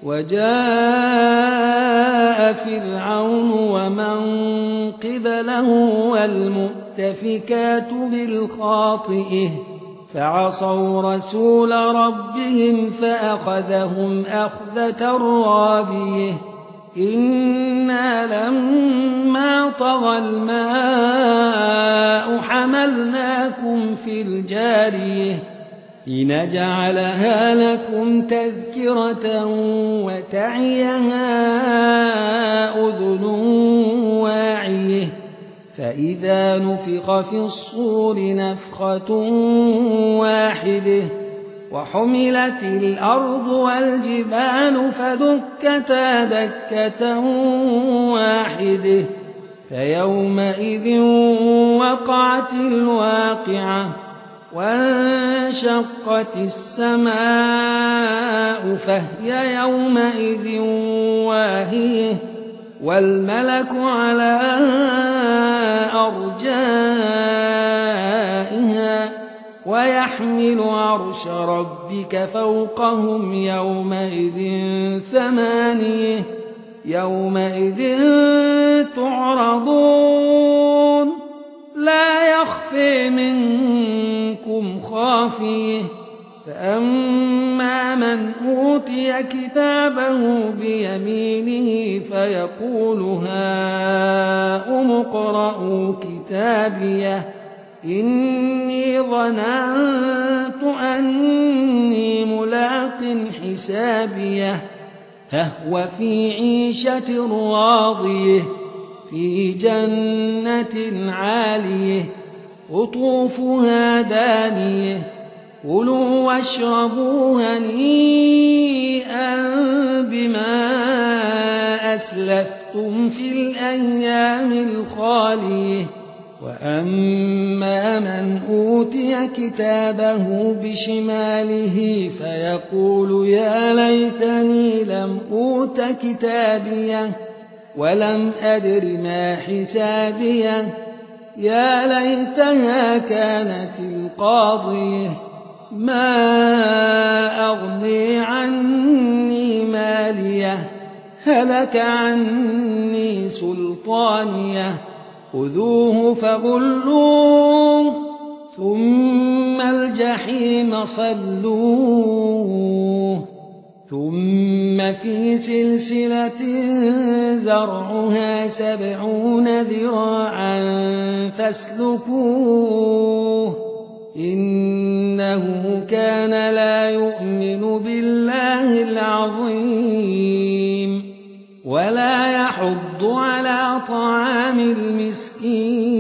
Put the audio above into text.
وجاء فرعون ومن قبله والمؤتفكات بالخاطئة فعصوا رسول ربهم فأخذهم أخذة رابية إنا لما طغى الماء حملناكم في الجارية لنجعلها لكم تذكرة وتعيها أذن واعية فإذا نفخ في الصور نفخة واحدة وحملت الأرض والجبال فدكتا دكة واحدة فيومئذ وقعت الواقعة وانشقت السماء فهي يومئذ واهية والملك على أرجائها ويحمل عرش ربك فوقهم يومئذ ثمانية يومئذ تعرضون لا يخفي منكم خافية فأما من أوتي كتابه بيمينه فيقول هاؤم اقرءوا كتابيه إني ظننت أني ملاق حسابيه فهو في عيشة راضية في جنة عالية قطوفها دانية كلوا واشربوا هنيئا بما أسلفتم في الأيام الخالية وأما من أوتي كتابه بشماله فيقول يا ليتني لم أوت كتابيه ولم أدر ما حسابيه يا ليتها كانت القاضية ما أغني عني ماليه هلك عني سلطانيه خذوه فغلوه ثم الجحيم صلوه ثم في سلسلة ذرعها 70 ذراعا فاسلكوه إنه كان لا يؤمن بالله العظيم ولا يحض على طعام المسكين